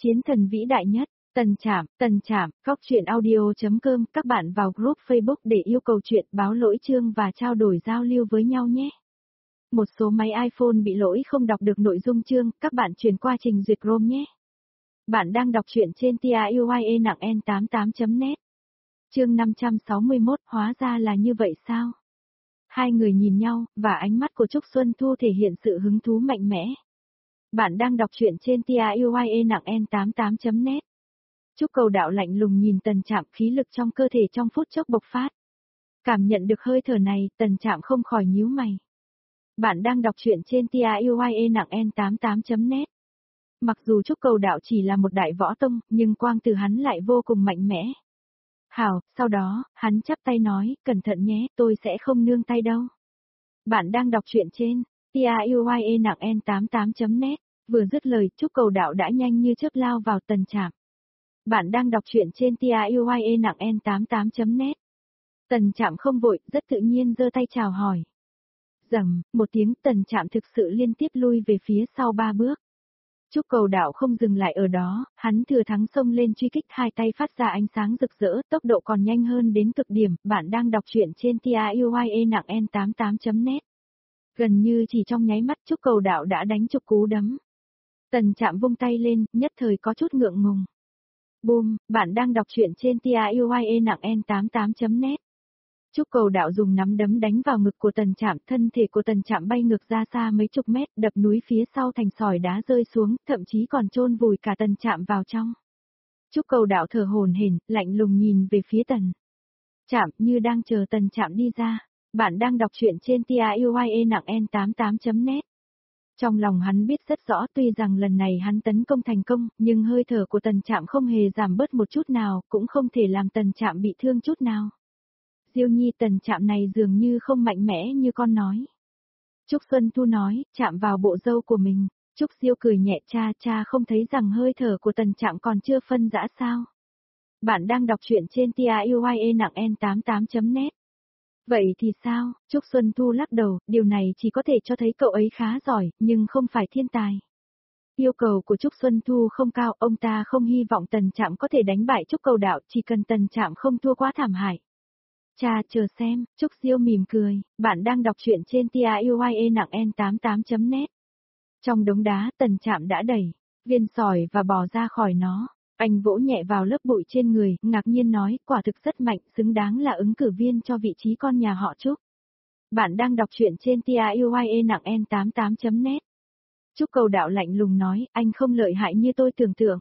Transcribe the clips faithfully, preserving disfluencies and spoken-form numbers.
Chiến thần vĩ đại nhất, Tần Trạm, Tần Trạm, góc truyện audio.com, các bạn vào group Facebook để yêu cầu chuyện, báo lỗi chương và trao đổi giao lưu với nhau nhé. Một số máy iPhone bị lỗi không đọc được nội dung chương, các bạn chuyển qua trình duyệt Chrome nhé. Bạn đang đọc truyện trên tiuye nặng en tám mươi tám chấm net. Chương năm trăm sáu mươi mốt, hóa ra là như vậy sao? Hai người nhìn nhau, và ánh mắt của Trúc Xuân Thu thể hiện sự hứng thú mạnh mẽ. Bạn đang đọc truyện trên tiuye nặng en tám mươi tám chấm net. Trúc Cầu Đạo lạnh lùng nhìn Tần Trạm, khí lực trong cơ thể trong phút chốc bộc phát. Cảm nhận được hơi thở này, Tần Trạm không khỏi nhíu mày. Bạn đang đọc truyện trên tiuye nặng en tám mươi tám chấm net. Mặc dù Trúc Cầu Đạo chỉ là một đại võ tông, nhưng quang từ hắn lại vô cùng mạnh mẽ. Hảo, sau đó, hắn chắp tay nói, cẩn thận nhé, tôi sẽ không nương tay đâu. Bạn đang đọc truyện trên tiuye nặng en tám mươi tám chấm net. Vừa dứt lời, Trúc Cầu Đạo đã nhanh như chớp lao vào Tần Trạm. Bạn đang đọc truyện trên tiuye nặng en tám mươi tám chấm net. Tần Trạm không vội, rất tự nhiên giơ tay chào hỏi. Rầm, một tiếng, Tần Trạm thực sự liên tiếp lui về phía sau ba bước. Trúc Cầu Đạo không dừng lại ở đó, hắn thừa thắng xông lên truy kích, hai tay phát ra ánh sáng rực rỡ, tốc độ còn nhanh hơn đến cực điểm. Bạn đang đọc truyện trên tiuye nặng en tám mươi tám chấm net. Gần như chỉ trong nháy mắt, Trúc Cầu Đạo đã đánh chục cú đấm. Tần Trạm vung tay lên, nhất thời có chút ngượng ngùng. Boom, bạn đang đọc truyện trên tiuye nặng en tám mươi tám chấm net. Trúc Cầu Đạo dùng nắm đấm đánh vào ngực của Tần Trạm, thân thể của Tần Trạm bay ngược ra xa mấy chục mét, đập núi phía sau thành sỏi đá rơi xuống, thậm chí còn chôn vùi cả Tần Trạm vào trong. Trúc Cầu Đạo thở hổn hển, lạnh lùng nhìn về phía Tần Trạm, như đang chờ Tần Trạm đi ra. Bạn đang đọc truyện trên tiuye nặng en tám mươi tám chấm net. Trong lòng hắn biết rất rõ, tuy rằng lần này hắn tấn công thành công, nhưng hơi thở của Tần Trạm không hề giảm bớt một chút nào, cũng không thể làm Tần Trạm bị thương chút nào. Diêu Nhi, Tần Trạm này dường như không mạnh mẽ như con nói. Trúc Xuân Thu nói, chạm vào bộ râu của mình. Trúc Diêu cười nhẹ, cha cha không thấy rằng hơi thở của Tần Trạm còn chưa phân rã sao? Bạn đang đọc truyện trên tiuye nặng en tám mươi tám chấm net. Vậy thì sao? Trúc Xuân Thu lắc đầu, điều này chỉ có thể cho thấy cậu ấy khá giỏi, nhưng không phải thiên tài. Yêu cầu của Trúc Xuân Thu không cao, ông ta không hy vọng Tần Trạm có thể đánh bại Trúc Cầu Đạo, chỉ cần Tần Trạm không thua quá thảm hại. Cha, chờ xem, Trúc Diêu mỉm cười, bạn đang đọc truyện trên tiuye nặng en tám mươi tám chấm net. Trong đống đá, Tần Trạm đã đẩy viên sỏi và bò ra khỏi nó. Anh vỗ nhẹ vào lớp bụi trên người, ngạc nhiên nói, quả thực rất mạnh, xứng đáng là ứng cử viên cho vị trí con nhà họ Trúc. Bạn đang đọc truyện trên tiuye nặng en tám mươi tám chấm net. Trúc Cầu Đạo lạnh lùng nói, anh không lợi hại như tôi tưởng tượng.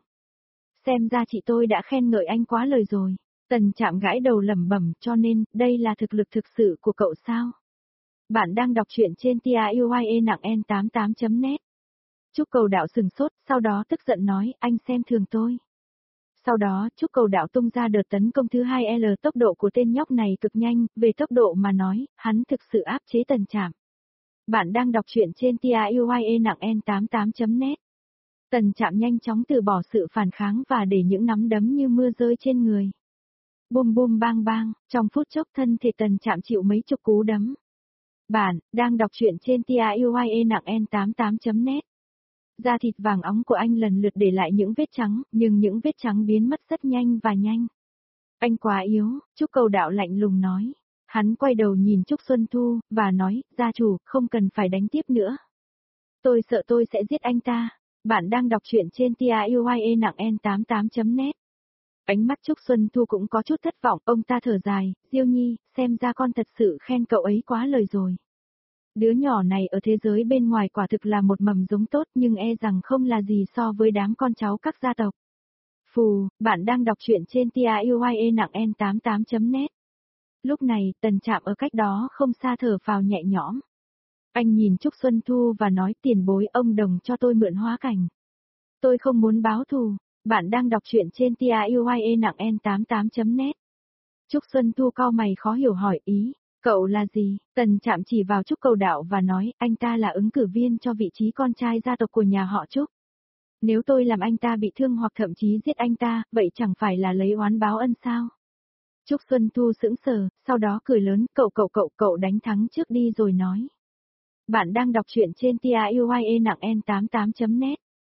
Xem ra chị tôi đã khen ngợi anh quá lời rồi. Tần Trạm gãi đầu lẩm bẩm, cho nên, đây là thực lực thực sự của cậu sao? Bạn đang đọc truyện trên tiuye nặng en tám mươi tám chấm net. Trúc Cầu Đạo sừng sốt, sau đó tức giận nói, anh xem thường tôi. Sau đó, Trúc Cầu Đạo tung ra đợt tấn công thứ hai L, tốc độ của tên nhóc này cực nhanh, về tốc độ mà nói, hắn thực sự áp chế Tần Trạm. Bạn đang đọc truyện trên tiuye nặng en tám mươi tám chấm net. Tần Trạm nhanh chóng từ bỏ sự phản kháng và để những nắm đấm như mưa rơi trên người. Bum bum bang bang, trong phút chốc thân thể Tần Trạm chịu mấy chục cú đấm. Bạn đang đọc truyện trên tiuye nặng en tám mươi tám chấm net. Da thịt vàng óng của anh lần lượt để lại những vết trắng, nhưng những vết trắng biến mất rất nhanh và nhanh. Anh quá yếu, Trúc Cầu Đạo lạnh lùng nói. Hắn quay đầu nhìn Trúc Xuân Thu, và nói, gia chủ, không cần phải đánh tiếp nữa. Tôi sợ tôi sẽ giết anh ta. Bạn đang đọc truyện trên tiuye nặng en tám mươi tám chấm net. Ánh mắt Trúc Xuân Thu cũng có chút thất vọng, ông ta thở dài, Diêu Nhi, xem ra con thật sự khen cậu ấy quá lời rồi. Đứa nhỏ này ở thế giới bên ngoài quả thực là một mầm giống tốt, nhưng e rằng không là gì so với đám con cháu các gia tộc. Phù, bạn đang đọc truyện trên tiuye nặng en tám mươi tám chấm net. Lúc này, Tần Trạm ở cách đó không xa thở phào nhẹ nhõm. Anh nhìn Trúc Xuân Thu và nói, tiền bối, ông đồng cho tôi mượn hóa cảnh. Tôi không muốn báo thù. Bạn đang đọc truyện trên tiuye nặng en tám mươi tám chấm net. Trúc Xuân Thu cau mày khó hiểu hỏi, ý, cậu là gì? Tần Trạm chỉ vào Trúc Cầu Đạo và nói, anh ta là ứng cử viên cho vị trí con trai gia tộc của nhà họ Trúc. Nếu tôi làm anh ta bị thương hoặc thậm chí giết anh ta, vậy chẳng phải là lấy oán báo ân sao? Trúc Xuân Thu sững sờ, sau đó cười lớn, cậu cậu cậu cậu đánh thắng trước đi rồi nói. Bạn đang đọc truyện trên tiuye nặng en tám mươi tám chấm net.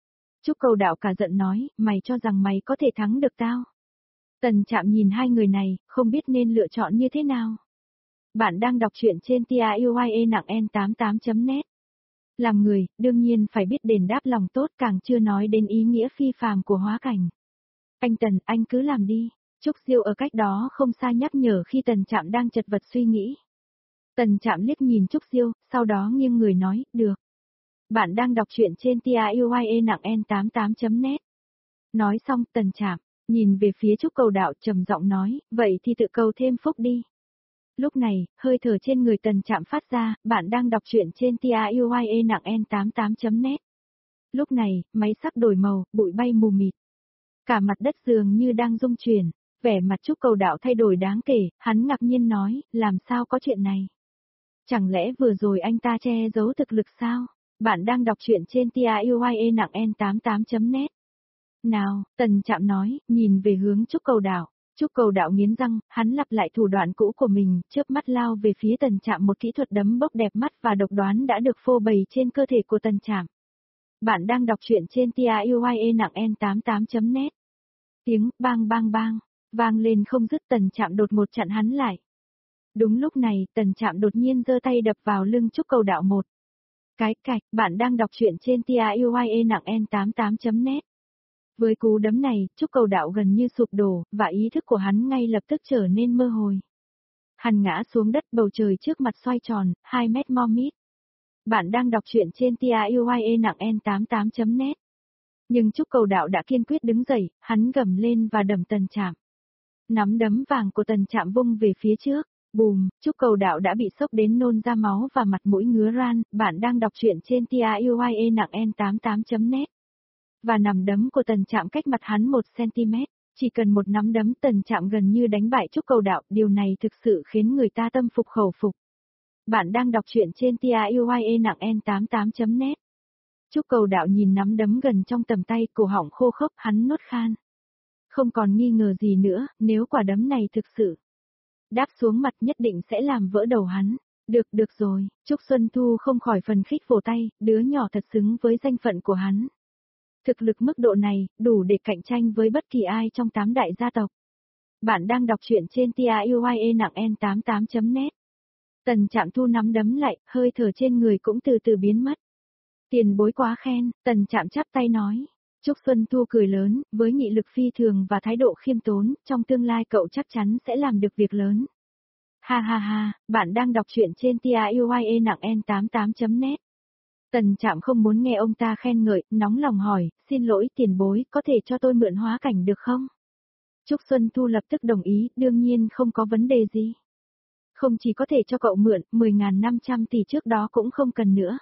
Trúc Cầu Đạo cả giận nói, mày cho rằng mày có thể thắng được tao. Tần Trạm nhìn hai người này, không biết nên lựa chọn như thế nào. Bạn đang đọc truyện trên tiuye nặng en tám mươi tám chấm net. Làm người, đương nhiên phải biết đền đáp lòng tốt, càng chưa nói đến ý nghĩa phi phàm của hóa cảnh. Anh Tần, anh cứ làm đi. Trúc Diêu ở cách đó không xa nhắc nhở khi Tần Trạm đang chật vật suy nghĩ. Tần Trạm liếc nhìn Trúc Diêu, sau đó nghiêng người nói, được. Bạn đang đọc truyện trên tiuye nặng en tám mươi tám chấm net. Nói xong, Tần Trạm nhìn về phía Trúc Cầu Đạo trầm giọng nói, vậy thì tự cầu thêm phúc đi. Lúc này, hơi thở trên người Tần Trạm phát ra, bạn đang đọc truyện trên tiuye nặng en tám mươi tám chấm net. Lúc này, máy sắp đổi màu, bụi bay mù mịt. Cả mặt đất dường như đang rung chuyển, vẻ mặt Trúc Cầu Đạo thay đổi đáng kể, hắn ngạc nhiên nói, làm sao có chuyện này? Chẳng lẽ vừa rồi anh ta che giấu thực lực sao? Bạn đang đọc truyện trên tiuye nặng en tám mươi tám chấm net. Nào, Tần Trạm nói, nhìn về hướng Trúc Cầu Đạo. Trúc Cầu Đạo nghiến răng, hắn lặp lại thủ đoạn cũ của mình, chớp mắt lao về phía Tần Trạm, một kỹ thuật đấm bốc đẹp mắt và độc đoán đã được phô bày trên cơ thể của Tần Trạm. Bạn đang đọc truyện trên tiuye nặng en tám mươi tám chấm net. Tiếng bang bang bang vang lên không dứt, Tần Trạm đột ngột chặn hắn lại. Đúng lúc này, Tần Trạm đột nhiên giơ tay đập vào lưng Trúc Cầu Đạo một cái cạch. Bạn đang đọc truyện trên tiuye nặng en tám mươi tám chấm net. Với cú đấm này, Trúc Cầu Đạo gần như sụp đổ, và ý thức của hắn ngay lập tức trở nên mơ hồ. Hắn ngã xuống đất, bầu trời trước mặt xoay tròn, hai mét mo mít. Bạn đang đọc truyện trên tiuye nặng en tám mươi tám chấm net. Nhưng Trúc Cầu Đạo đã kiên quyết đứng dậy, hắn gầm lên và đầm Tần Trạm. Nắm đấm vàng của Tần Trạm vung về phía trước. Bùm, Trúc Cầu Đạo đã bị sốc đến nôn ra máu và mặt mũi ngứa ran. Bạn đang đọc truyện trên tiuye nặng en tám mươi tám chấm net. Và nắm đấm của Tần Trạm cách mặt hắn một xăng-ti-mét, chỉ cần một nắm đấm Tần Trạm gần như đánh bại Trúc Cầu Đạo, điều này thực sự khiến người ta tâm phục khẩu phục. Bạn đang đọc truyện trên tiuye nặng en tám mươi tám chấm net. Trúc Cầu Đạo nhìn nắm đấm gần trong tầm tay, cổ họng khô khốc, hắn nuốt khan. Không còn nghi ngờ gì nữa, nếu quả đấm này thực sự đáp xuống mặt nhất định sẽ làm vỡ đầu hắn. Được, được rồi, Trúc Xuân Thu không khỏi phần khích vỗ tay, đứa nhỏ thật xứng với danh phận của hắn. Thực lực mức độ này, đủ để cạnh tranh với bất kỳ ai trong tám đại gia tộc. Bạn đang đọc truyện trên tiuye nặng en tám mươi tám chấm net. Tần Trạm thu nắm đấm lại, hơi thở trên người cũng từ từ biến mất. Tiền bối quá khen, Tần Trạm chắp tay nói. Trúc Xuân Thu cười lớn, với nghị lực phi thường và thái độ khiêm tốn, trong tương lai cậu chắc chắn sẽ làm được việc lớn. Ha ha ha, bạn đang đọc truyện trên tiuye nặng en tám mươi tám chấm net. Tần Trạm không muốn nghe ông ta khen ngợi, nóng lòng hỏi, xin lỗi tiền bối, có thể cho tôi mượn hóa cảnh được không? Trúc Xuân Thu lập tức đồng ý, đương nhiên không có vấn đề gì. Không chỉ có thể cho cậu mượn, mười nghìn năm trăm tỷ trước đó cũng không cần nữa.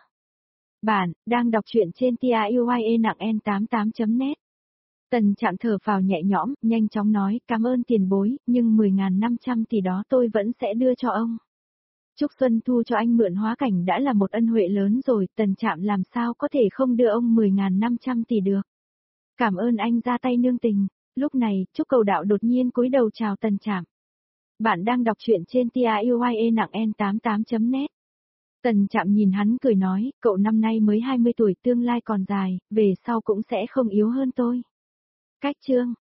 Bạn, đang đọc truyện trên tiuye nặng en tám mươi tám chấm net. Tần Trạm thở phào nhẹ nhõm, nhanh chóng nói, cảm ơn tiền bối, nhưng mười nghìn năm trăm tỷ đó tôi vẫn sẽ đưa cho ông. Trúc Xuân Thu cho anh mượn hóa cảnh đã là một ân huệ lớn rồi, Tần Trạm làm sao có thể không đưa ông mười nghìn năm trăm tỷ được. Cảm ơn anh ra tay nương tình. Lúc này, Trúc Cầu Đạo đột nhiên cúi đầu chào Tần Trạm. Bạn đang đọc truyện trên tiuye nặng en tám mươi tám chấm net. Tần Trạm nhìn hắn cười nói, cậu năm nay mới hai mươi tuổi, tương lai còn dài, về sau cũng sẽ không yếu hơn tôi. Cách chương